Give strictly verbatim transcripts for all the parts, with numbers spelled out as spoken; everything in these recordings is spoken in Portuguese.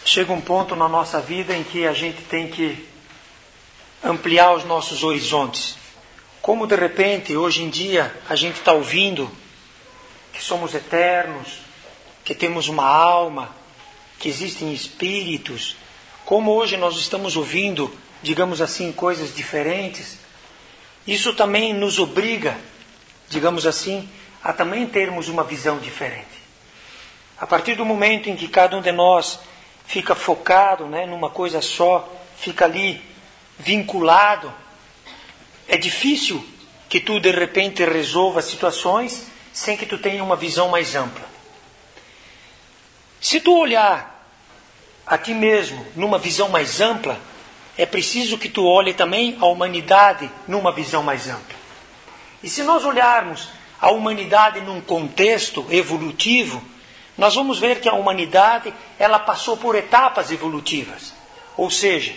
chega um ponto na nossa vida em que a gente tem que ampliar os nossos horizontes. Como de repente, hoje em dia, a gente está ouvindo que somos eternos, que temos uma alma, que existem espíritos. Como hoje nós estamos ouvindo, digamos assim, coisas diferentes, isso também nos obriga, digamos assim, a também termos uma visão diferente. A partir do momento em que cada um de nós fica focado, né, numa coisa só, fica ali vinculado, é difícil que tu de repente resolva situações sem que tu tenha uma visão mais ampla. Se tu olhar a ti mesmo numa visão mais ampla, é preciso que tu olhe também a humanidade numa visão mais ampla. E se nós olharmos a humanidade num contexto evolutivo, nós vamos ver que a humanidade ela passou por etapas evolutivas. Ou seja,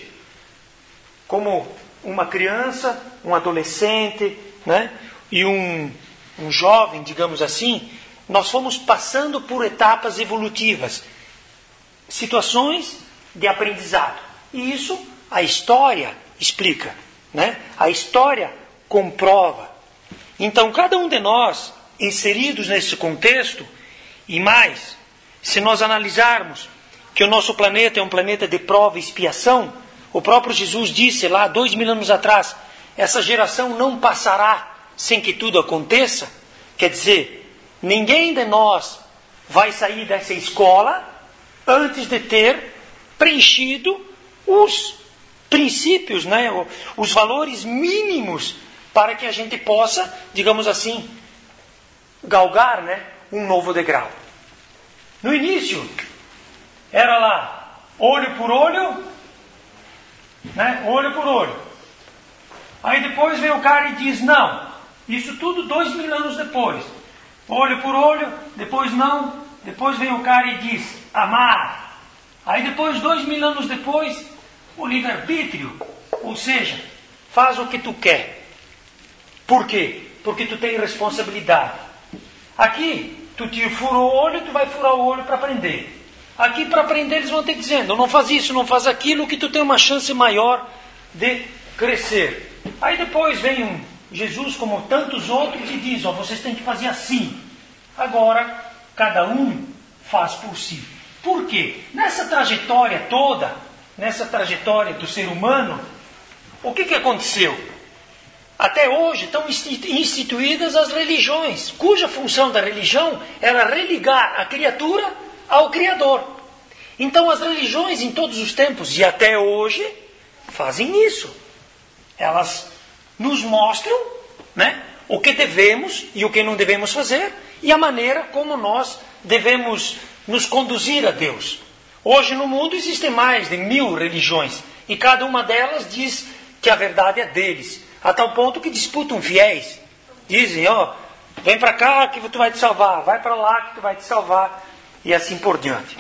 como uma criança, um adolescente, né, e um, um jovem, digamos assim, nós fomos passando por etapas evolutivas, situações de aprendizado. E isso a história explica, né? A história comprova. Então, cada um de nós, inseridos nesse contexto, e mais, se nós analisarmos que o nosso planeta é um planeta de prova e expiação, o próprio Jesus disse lá, dois mil anos atrás, essa geração não passará sem que tudo aconteça. Quer dizer, ninguém de nós vai sair dessa escola antes de ter preenchido os princípios, né, os valores mínimos para que a gente possa, digamos assim, galgar, né, um novo degrau. No início, era lá, olho por olho, né, olho por olho. Aí depois vem o cara e diz, não, isso tudo dois mil anos depois. Olho por olho, depois não, depois vem o cara e diz, amar. Aí depois, dois mil anos depois, o livre-arbítrio, ou seja, faz o que tu quer. Por quê? Porque tu tem responsabilidade. Aqui, tu te furou o olho, tu vai furar o olho para aprender. Aqui, para aprender, eles vão te dizendo, não faz isso, não faz aquilo, que tu tem uma chance maior de crescer. Aí depois vem um Jesus, como tantos outros, e diz, ó, vocês têm que fazer assim. Agora, cada um faz por si. Por quê? Nessa trajetória toda, nessa trajetória do ser humano, o que, que aconteceu? Até hoje estão instituídas as religiões, cuja função da religião era religar a criatura ao Criador. Então as religiões em todos os tempos e até hoje fazem isso. Elas nos mostram, né, o que devemos e o que não devemos fazer e a maneira como nós devemos nos conduzir a Deus. Hoje no mundo existem mais de mil religiões e cada uma delas diz que a verdade é deles. A tal ponto que disputam fiéis. Dizem, ó, vem para cá que tu vai te salvar, vai para lá que tu vai te salvar, e assim por diante.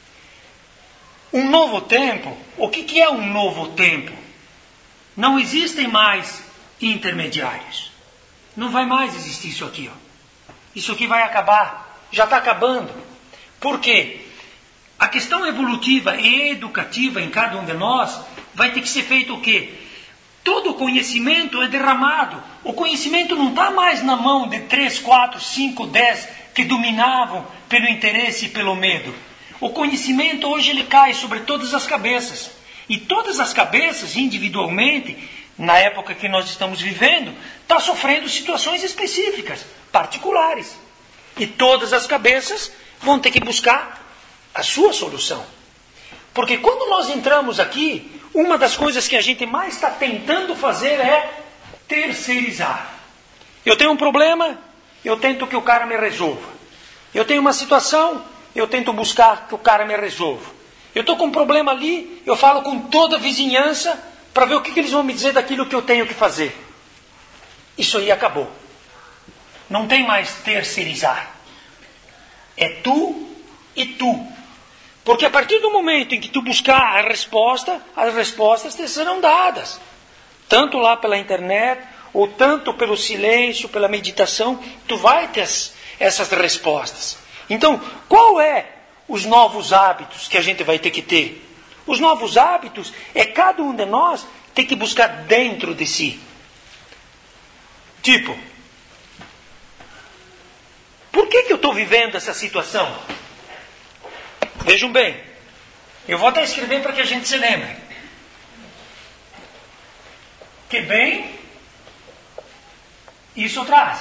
Um novo tempo, o que, que é um novo tempo? Não existem mais intermediários. Não vai mais existir isso aqui, ó. Isso aqui vai acabar, já está acabando. Por quê? A questão evolutiva e educativa em cada um de nós vai ter que ser feito o quê? Todo o conhecimento é derramado. O conhecimento não está mais na mão de três, quatro, cinco, dez que dominavam pelo interesse e pelo medo. O conhecimento hoje ele cai sobre todas as cabeças. E todas as cabeças, individualmente, na época que nós estamos vivendo, estão sofrendo situações específicas, particulares. E todas as cabeças vão ter que buscar a sua solução. Porque quando nós entramos aqui, uma das coisas que a gente mais está tentando fazer é terceirizar. Eu tenho um problema, eu tento que o cara me resolva. Eu tenho uma situação, eu tento buscar que o cara me resolva. Eu estou com um problema ali, eu falo com toda a vizinhança para ver o que, que eles vão me dizer daquilo que eu tenho que fazer. Isso aí acabou. Não tem mais terceirizar. É tu e tu. Porque a partir do momento em que tu buscar a resposta, as respostas te serão dadas. Tanto lá pela internet, ou tanto pelo silêncio, pela meditação, tu vai ter as, essas respostas. Então, qual é os novos hábitos que a gente vai ter que ter? Os novos hábitos é cada um de nós ter que buscar dentro de si. Tipo, por que que eu estou vivendo essa situação? Vejam bem, eu vou até escrever para que a gente se lembre. Que bem isso traz.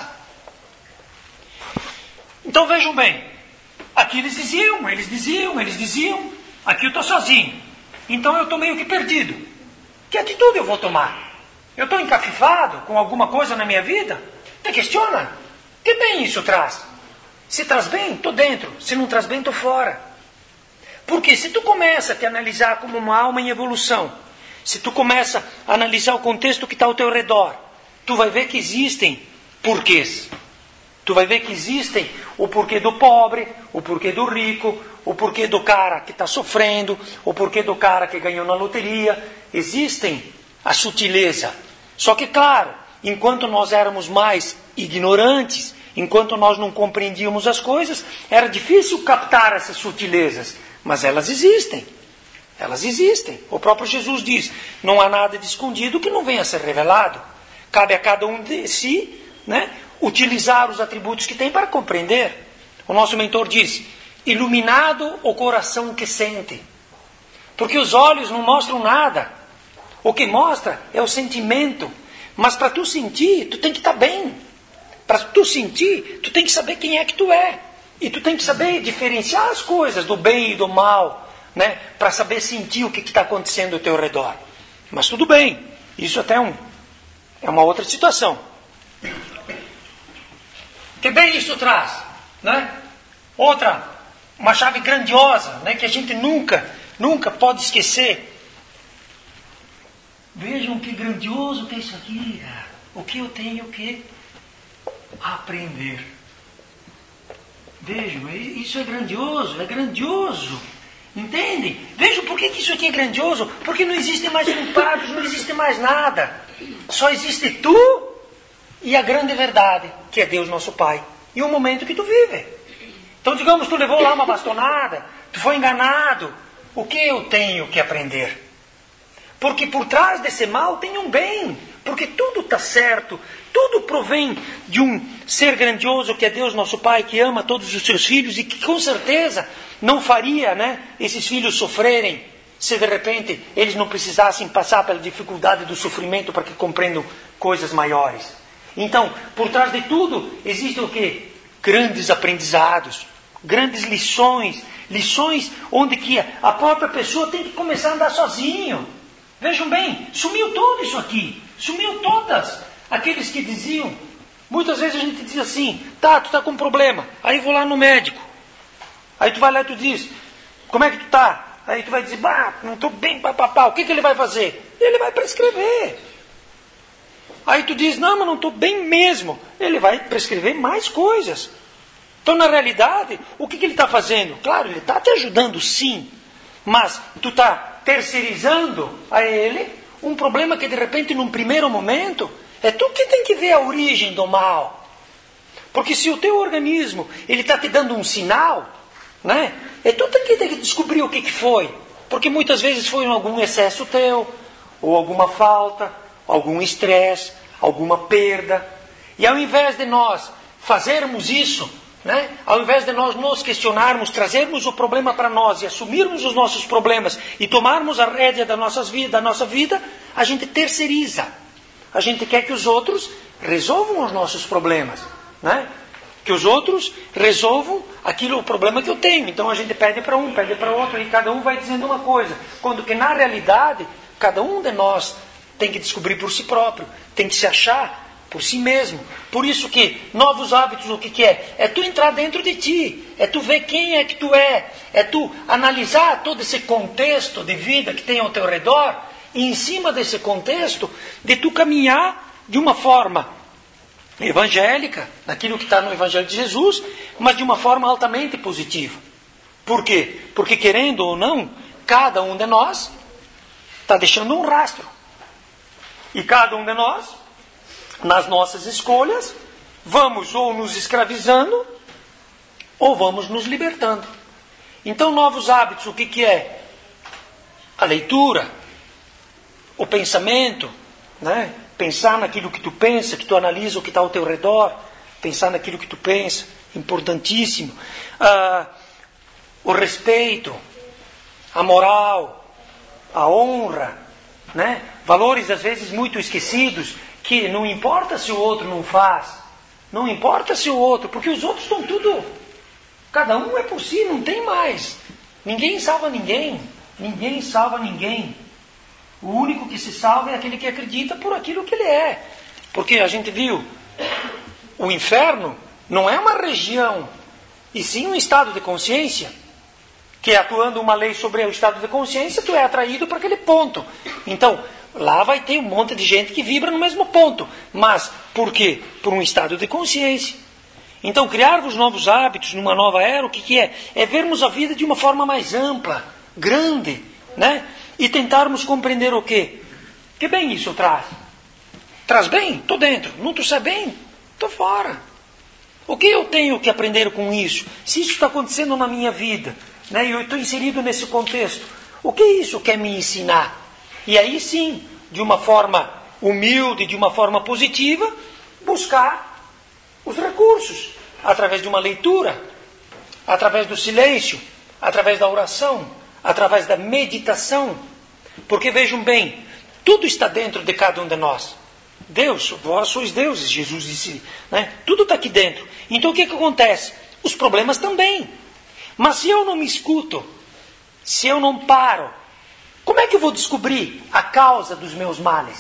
Então vejam bem, aqui eles diziam, eles diziam, eles diziam, aqui eu estou sozinho. Então eu estou meio que perdido. Que atitude eu vou tomar? Eu estou encafifado com alguma coisa na minha vida? Te questiona. Que bem isso traz? Se traz bem, estou dentro. Se não traz bem, estou fora. Porque se tu começa a te analisar como uma alma em evolução, se tu começa a analisar o contexto que está ao teu redor, tu vai ver que existem porquês. Tu vai ver que existem o porquê do pobre, o porquê do rico, o porquê do cara que está sofrendo, o porquê do cara que ganhou na loteria. Existem a sutileza. Só que, claro, enquanto nós éramos mais ignorantes, enquanto nós não compreendíamos as coisas, era difícil captar essas sutilezas. Mas elas existem. Elas existem. O próprio Jesus diz, não há nada de escondido que não venha a ser revelado. Cabe a cada um de si, né, utilizar os atributos que tem para compreender. O nosso mentor diz, iluminado o coração que sente. Porque os olhos não mostram nada. O que mostra é o sentimento. Mas para tu sentir, tu tem que estar bem. Para tu sentir, tu tem que saber quem é que tu é. E tu tem que saber diferenciar as coisas do bem e do mal, né? Para saber sentir o que está acontecendo ao teu redor. Mas tudo bem, isso até é, um, é uma outra situação. Que bem isso traz, né? Outra, uma chave grandiosa, né? Que a gente nunca, nunca pode esquecer. Vejam que grandioso que é isso aqui. O que eu tenho que aprender. Vejam, isso é grandioso, é grandioso. Entendem? Vejam por que isso aqui é grandioso. Porque não existem mais culpados, não existe mais nada. Só existe tu e a grande verdade, que é Deus nosso Pai. E o momento que tu vive. Então, digamos, tu levou lá uma bastonada, tu foi enganado. O que eu tenho que aprender? Porque por trás desse mal tem um bem. Porque tudo está certo. Tudo provém de um ser grandioso que é Deus nosso Pai, que ama todos os seus filhos e que com certeza não faria, né, esses filhos sofrerem se de repente eles não precisassem passar pela dificuldade do sofrimento para que compreendam coisas maiores. Então, por trás de tudo existem o quê? Grandes aprendizados, grandes lições, lições onde que a própria pessoa tem que começar a andar sozinho. Vejam bem, sumiu tudo isso aqui, sumiu todas. Aqueles que diziam, muitas vezes a gente diz assim, tá, tu está com um problema, aí vou lá no médico. Aí tu vai lá e tu diz, como é que tu está? Aí tu vai dizer, bah, não estou bem, papapá. O que, que ele vai fazer? Ele vai prescrever. Aí tu diz, não, mas não estou bem mesmo. Ele vai prescrever mais coisas. Então, na realidade, o que, que ele está fazendo? Claro, ele está te ajudando sim, mas tu está terceirizando a ele um problema que de repente, num primeiro momento, é tu que tem que ver a origem do mal. Porque se o teu organismo ele está te dando um sinal, né, é tu que tem que descobrir o que, que foi. Porque muitas vezes foi algum excesso teu, ou alguma falta, algum estresse, alguma perda. E ao invés de nós fazermos isso, né, ao invés de nós nos questionarmos, trazermos o problema para nós e assumirmos os nossos problemas e tomarmos a rédea da, nossas vida, da nossa vida, a gente terceiriza. A gente quer que os outros resolvam os nossos problemas, né? Que os outros resolvam aquilo, o problema que eu tenho. Então a gente pede para um, pede para outro, e cada um vai dizendo uma coisa. Quando que na realidade, cada um de nós tem que descobrir por si próprio, tem que se achar por si mesmo. Por isso que novos hábitos, o que, que é? É tu entrar dentro de ti, é tu ver quem é que tu é, é tu analisar todo esse contexto de vida que tem ao teu redor, e em cima desse contexto, de tu caminhar de uma forma evangélica, naquilo que está no Evangelho de Jesus, mas de uma forma altamente positiva. Por quê? Porque querendo ou não, cada um de nós está deixando um rastro. E cada um de nós, nas nossas escolhas, vamos ou nos escravizando, ou vamos nos libertando. Então, novos hábitos, o que, que é? A leitura, o pensamento, né? Pensar naquilo que tu pensa, que tu analisa o que está ao teu redor, pensar naquilo que tu pensa, importantíssimo. Ah, o respeito, a moral, a honra, né? Valores às vezes muito esquecidos, que não importa se o outro não faz, não importa se o outro, porque os outros estão tudo, cada um é por si, não tem mais. Ninguém salva ninguém, ninguém salva ninguém. O único que se salva é aquele que acredita por aquilo que ele é. Porque a gente viu, o inferno não é uma região, e sim um estado de consciência, que atuando uma lei sobre o estado de consciência, tu é atraído para aquele ponto. Então, lá vai ter um monte de gente que vibra no mesmo ponto. Mas, por quê? Por um estado de consciência. Então, criar-vos novos hábitos numa nova era, o que, que é? É vermos a vida de uma forma mais ampla, grande, né? E tentarmos compreender o quê? Que bem isso traz? Traz bem? Estou dentro. Não estou bem? Estou fora. O que eu tenho que aprender com isso? Se isso está acontecendo na minha vida, né, e eu estou inserido nesse contexto, o que isso quer me ensinar? E aí sim, de uma forma humilde, de uma forma positiva, buscar os recursos, através de uma leitura, através do silêncio, através da oração, através da meditação. Porque vejam bem, tudo está dentro de cada um de nós. Deus, vós sois deuses, Jesus disse, né? Tudo está aqui dentro. Então o que, que acontece? Os problemas também. Mas se eu não me escuto, se eu não paro, como é que eu vou descobrir a causa dos meus males?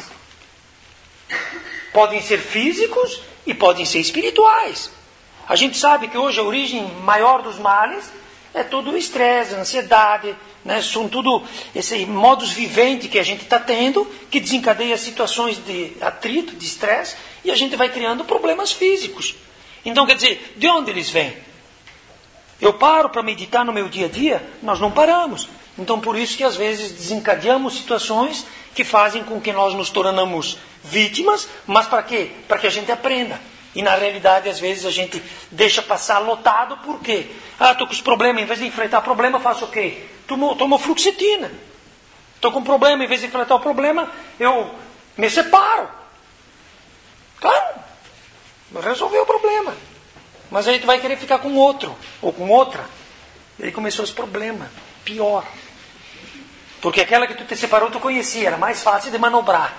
Podem ser físicos e podem ser espirituais. A gente sabe que hoje a origem maior dos males é todo o estresse, a ansiedade, né? São tudo esse modus vivendi que a gente está tendo, que desencadeia situações de atrito, de estresse, e a gente vai criando problemas físicos. Então, quer dizer, de onde eles vêm? Eu paro para meditar no meu dia a dia? Nós não paramos. Então, por isso que às vezes desencadeamos situações que fazem com que nós nos tornamos vítimas, mas para quê? Para que a gente aprenda. E na realidade, às vezes, a gente deixa passar lotado, por quê? Ah, estou com os problemas, em vez de enfrentar problema, faço o quê? Tomo, tomo fluoxetina. Estou com problema, em vez de enfrentar o problema, eu me separo. Claro, resolveu o problema. Mas aí tu vai querer ficar com outro, ou com outra. E aí começou esse problema, pior. Porque aquela que tu te separou, tu conhecia, era mais fácil de manobrar.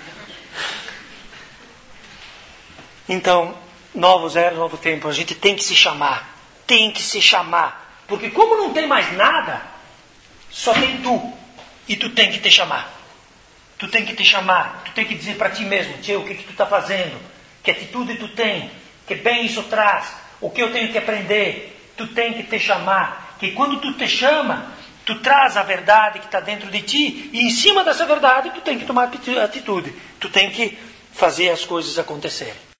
Então, novos eras, novo tempo, a gente tem que se chamar. Tem que se chamar. Porque como não tem mais nada, só tem tu. E tu tem que te chamar. Tu tem que te chamar. Tu tem que dizer para ti mesmo, tchê, o que, que tu está fazendo? Que atitude tu tem? Que bem isso traz? O que eu tenho que aprender? Tu tem que te chamar. Que quando tu te chama, tu traz a verdade que está dentro de ti. E em cima dessa verdade, tu tem que tomar atitude. Tu tem que fazer as coisas acontecerem.